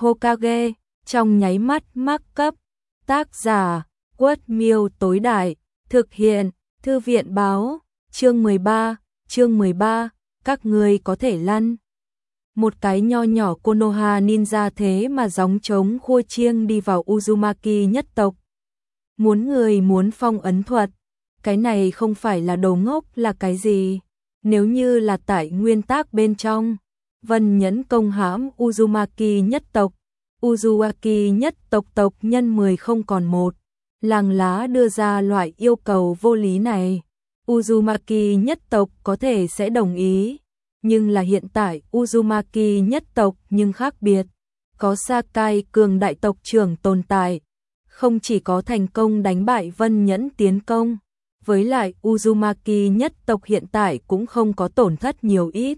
Hokage, trong nháy mắt mắc cấp. Tác giả, Quất Miêu tối đại, thực hiện, Thư viện báo, chương 13, các ngươi có thể lăn. Một cái nho nhỏ Konoha ninja thế mà gióng trống khua chiêng đi vào Uzumaki nhất tộc. Muốn người muốn phong ấn thuật, cái này không phải là đồ ngốc là cái gì? Nếu như là tại nguyên tắc bên trong, Vân Nhẫn công hãm Uzumaki nhất tộc, Uzumaki nhất tộc tộc nhân 10 không còn một, Làng Lá đưa ra loại yêu cầu vô lý này, Uzumaki nhất tộc có thể sẽ đồng ý, nhưng là hiện tại Uzumaki nhất tộc nhưng khác biệt, có Sakai cường đại tộc trưởng tồn tại, không chỉ có thành công đánh bại Vân Nhẫn tiến công, với lại Uzumaki nhất tộc hiện tại cũng không có tổn thất nhiều ít.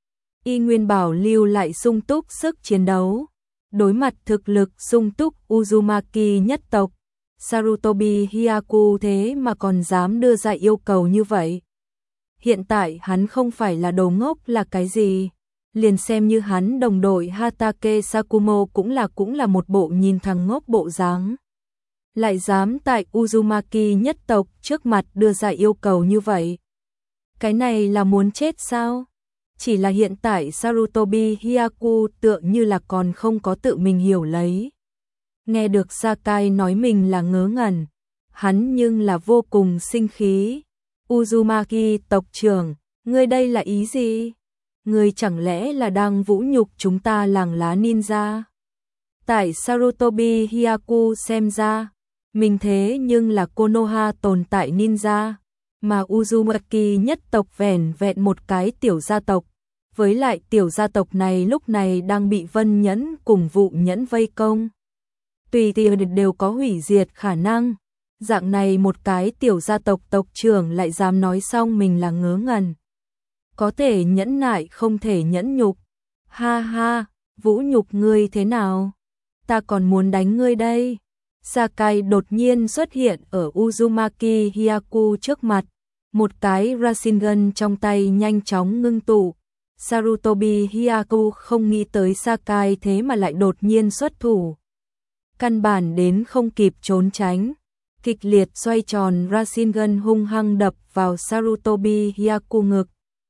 Y nguyên bảo lưu lại sung túc sức chiến đấu. Đối mặt thực lực sung túc Uzumaki nhất tộc, Sarutobi Hyaku thế mà còn dám đưa ra yêu cầu như vậy. Hiện tại hắn không phải là đồ ngốc là cái gì, liền xem như hắn đồng đội Hatake Sakumo cũng là một bộ nhìn thằng ngốc bộ dáng. Lại dám tại Uzumaki nhất tộc trước mặt đưa ra yêu cầu như vậy. Cái này là muốn chết sao? Chỉ là hiện tại Sarutobi Hyaku tựa như là còn không có tự mình hiểu lấy. Nghe được Sakai nói mình là ngớ ngẩn, hắn nhưng là vô cùng sinh khí. Uzumaki tộc trưởng, ngươi đây là ý gì? Ngươi chẳng lẽ là đang vũ nhục chúng ta Làng Lá ninja? Tại Sarutobi Hyaku xem ra, mình thế nhưng là Konoha tồn tại ninja, mà Uzumaki nhất tộc vẻn vẹn một cái tiểu gia tộc. Với lại tiểu gia tộc này lúc này đang bị Vân Nhẫn cùng Vụ Nhẫn vây công. Tùy tiện đều có hủy diệt khả năng. Dạng này một cái tiểu gia tộc tộc trưởng lại dám nói xong mình là ngớ ngẩn. Có thể nhẫn nại không thể nhẫn nhục. Ha ha, vũ nhục ngươi thế nào? Ta còn muốn đánh ngươi đây. Sakai đột nhiên xuất hiện ở Uzumaki Hyaku trước mặt. Một cái Rasengan trong tay nhanh chóng ngưng tụ. Sarutobi Hyaku không nghĩ tới Sakai thế mà lại đột nhiên xuất thủ. Căn bản đến không kịp trốn tránh. Kịch liệt xoay tròn Rasengan hung hăng đập vào Sarutobi Hyaku ngực.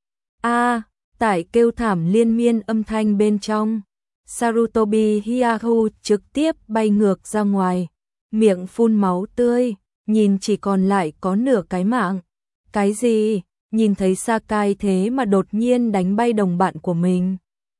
Tại kêu thảm liên miên âm thanh bên trong. Sarutobi Hyaku trực tiếp bay ngược ra ngoài. Miệng phun máu tươi, nhìn chỉ còn lại có nửa cái mạng. Cái gì? Nhìn thấy Sakai thế mà đột nhiên đánh bay đồng bạn của mình.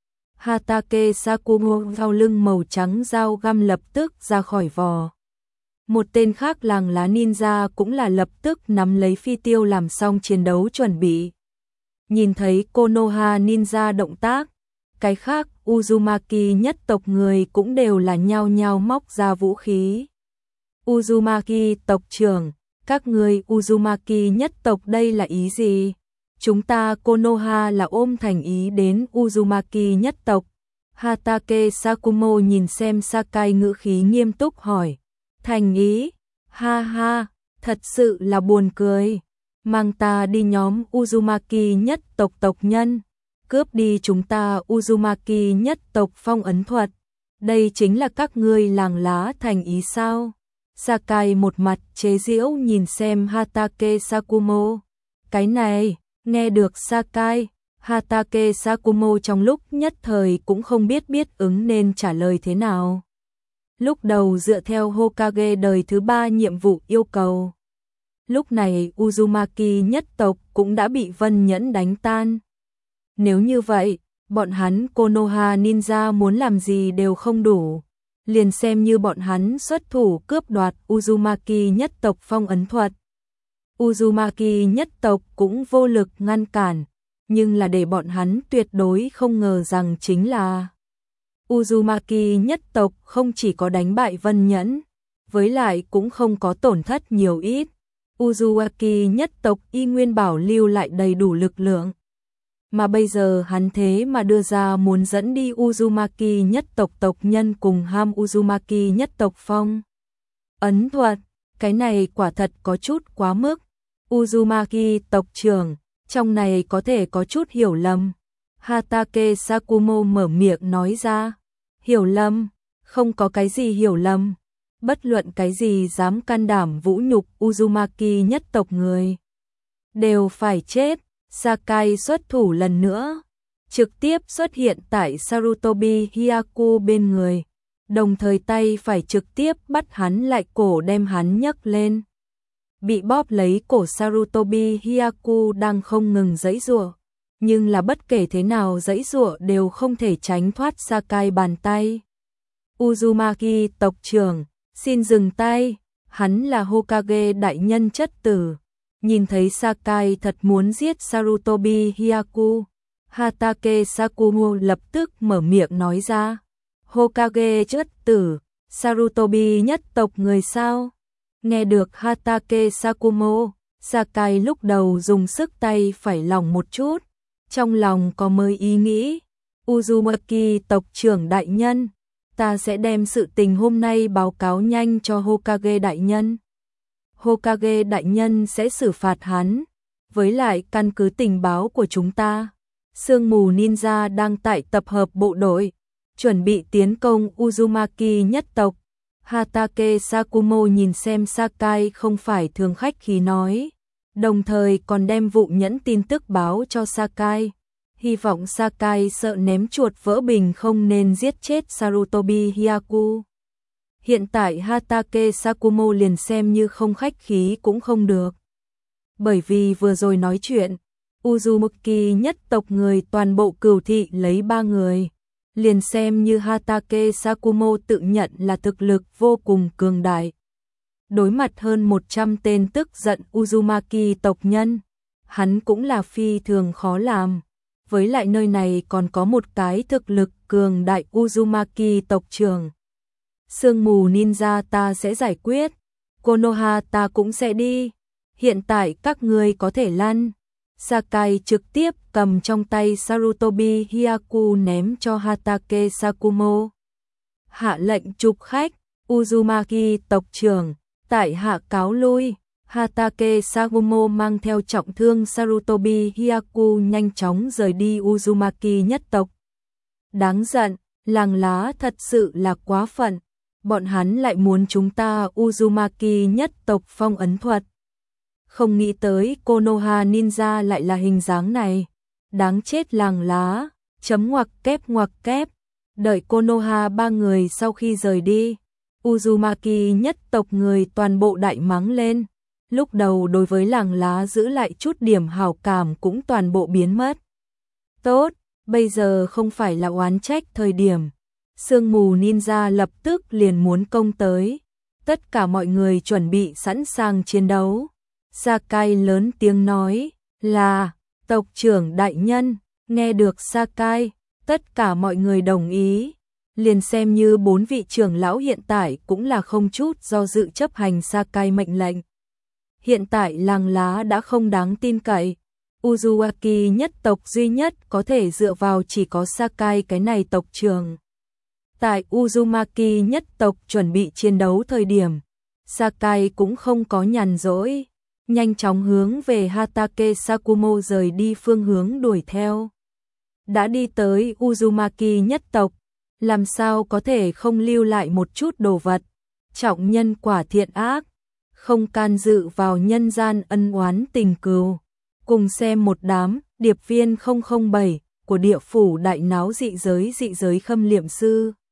Hatake Sakumo sau lưng màu trắng dao găm lập tức ra khỏi vò. Một tên khác Làng Lá ninja cũng là lập tức nắm lấy phi tiêu làm xong chiến đấu chuẩn bị. Nhìn thấy Konoha ninja động tác, cái khác Uzumaki nhất tộc người cũng đều là nhao nhao móc ra vũ khí. Uzumaki tộc trưởng, các người Uzumaki nhất tộc đây là ý gì? Chúng ta Konoha là ôm thành ý đến Uzumaki nhất tộc. Hatake Sakumo nhìn xem Sakai ngữ khí nghiêm túc hỏi. Thành ý? Ha ha, thật sự là buồn cười. Mang ta đi nhóm Uzumaki nhất tộc tộc nhân. Cướp đi chúng ta Uzumaki nhất tộc phong ấn thuật. Đây chính là các ngươi Làng Lá thành ý sao? Sakai một mặt chế giễu nhìn xem Hatake Sakumo. Cái này, nghe được Sakai, Hatake Sakumo trong lúc nhất thời cũng không biết ứng nên trả lời thế nào. Lúc đầu dựa theo Hokage đời thứ 3 nhiệm vụ yêu cầu. Lúc này Uzumaki nhất tộc cũng đã bị Vân Nhẫn đánh tan. Nếu như vậy, bọn hắn Konoha ninja muốn làm gì đều không đủ. Liền xem như bọn hắn xuất thủ cướp đoạt Uzumaki nhất tộc phong ấn thuật. Uzumaki nhất tộc cũng vô lực ngăn cản, nhưng là để bọn hắn tuyệt đối không ngờ rằng chính là Uzumaki nhất tộc không chỉ có đánh bại Vân Nhẫn, với lại cũng không có tổn thất nhiều ít. Uzumaki nhất tộc y nguyên bảo lưu lại đầy đủ lực lượng. Mà bây giờ hắn thế mà đưa ra muốn dẫn đi Uzumaki nhất tộc tộc nhân cùng ham Uzumaki nhất tộc phong ấn thuật, cái này quả thật có chút quá mức. Uzumaki tộc trưởng, trong này có thể có chút hiểu lầm. Hatake Sakumo mở miệng nói ra. Hiểu lầm, Không có cái gì hiểu lầm, bất luận cái gì dám can đảm vũ nhục Uzumaki nhất tộc người đều phải chết. Sakai xuất thủ lần nữa, trực tiếp xuất hiện tại Sarutobi Hyaku bên người, đồng thời tay phải trực tiếp bắt hắn lại cổ đem hắn nhấc lên. Bị bóp lấy cổ Sarutobi Hyaku đang không ngừng giãy giụa, nhưng là bất kể thế nào giãy giụa đều không thể tránh thoát Sakai bàn tay. Uzumaki tộc trưởng, xin dừng tay, hắn là Hokage đại nhân chất tử. Nhìn thấy Sakai thật muốn giết Sarutobi Hyaku, Hatake Sakumo lập tức mở miệng nói ra. Hokage chất tử, Sarutobi nhất tộc người sao? Nghe được Hatake Sakumo, Sakai lúc đầu dùng sức tay phải lỏng một chút, trong lòng có mới ý nghĩ. Uzumaki tộc trưởng đại nhân, ta sẽ đem sự tình hôm nay báo cáo nhanh cho Hokage đại nhân. Hokage đại nhân sẽ xử phạt hắn. Với lại căn cứ tình báo của chúng ta, Sương mù ninja đang tại tập hợp bộ đội, chuẩn bị tiến công Uzumaki nhất tộc. Hatake Sakumo nhìn xem Sakai không phải thường khách khí nói, đồng thời còn đem vụ nhẫn tin tức báo cho Sakai. Hy vọng Sakai sợ ném chuột vỡ bình không nên giết chết Sarutobi Hyaku. Hiện tại Hatake Sakumo liền xem như không khách khí cũng không được. Bởi vì vừa rồi nói chuyện, Uzumaki nhất tộc người toàn bộ Cửu thị lấy 3 người. Liền xem như Hatake Sakumo tự nhận là thực lực vô cùng cường đại. Đối mặt hơn 100 tên tức giận Uzumaki tộc nhân, hắn cũng là phi thường khó làm. Với lại nơi này còn có một cái thực lực cường đại Uzumaki tộc trưởng. Sương mù ninja ta sẽ giải quyết, Konoha ta cũng sẽ đi. Hiện tại các ngươi có thể lăn. Sakai trực tiếp cầm trong tay Sarutobi Hyaku ném cho Hatake Sakumo. Hạ lệnh trục khách, Uzumaki tộc trưởng, tại hạ cáo lui. Hatake Sakumo mang theo trọng thương Sarutobi Hyaku nhanh chóng rời đi Uzumaki nhất tộc. Đáng giận, làng lá thật sự là quá phận. Bọn hắn lại muốn chúng ta Uzumaki nhất tộc phong ấn thuật. Không nghĩ tới Konoha ninja lại là hình dáng này. Đáng chết làng lá, chấm ngoặc kép. Đợi Konoha 3 người sau khi rời đi, Uzumaki nhất tộc người toàn bộ đại mắng lên. Lúc đầu đối với làng lá giữ lại chút điểm hảo cảm cũng toàn bộ biến mất. Tốt, bây giờ không phải là oán trách thời điểm. Sương mù ninja lập tức liền muốn công tới. Tất cả mọi người chuẩn bị sẵn sàng chiến đấu. Sakai lớn tiếng nói là tộc trưởng đại nhân. Nghe được Sakai, tất cả mọi người đồng ý. Liền xem như 4 vị trưởng lão hiện tại cũng là không chút do dự chấp hành Sakai mệnh lệnh. Hiện tại làng lá đã không đáng tin cậy. Uzumaki nhất tộc duy nhất có thể dựa vào chỉ có Sakai cái này tộc trưởng. Tại Uzumaki nhất tộc chuẩn bị chiến đấu thời điểm, Sakai cũng không có nhàn rỗi, nhanh chóng hướng về Hatake Sakumo rời đi phương hướng đuổi theo. Đã đi tới Uzumaki nhất tộc, làm sao có thể không lưu lại một chút đồ vật, trọng nhân quả thiện ác, không can dự vào nhân gian ân oán tình cừu. Cùng xem một đám điệp viên 007 của địa phủ đại náo dị giới khâm liệm sư.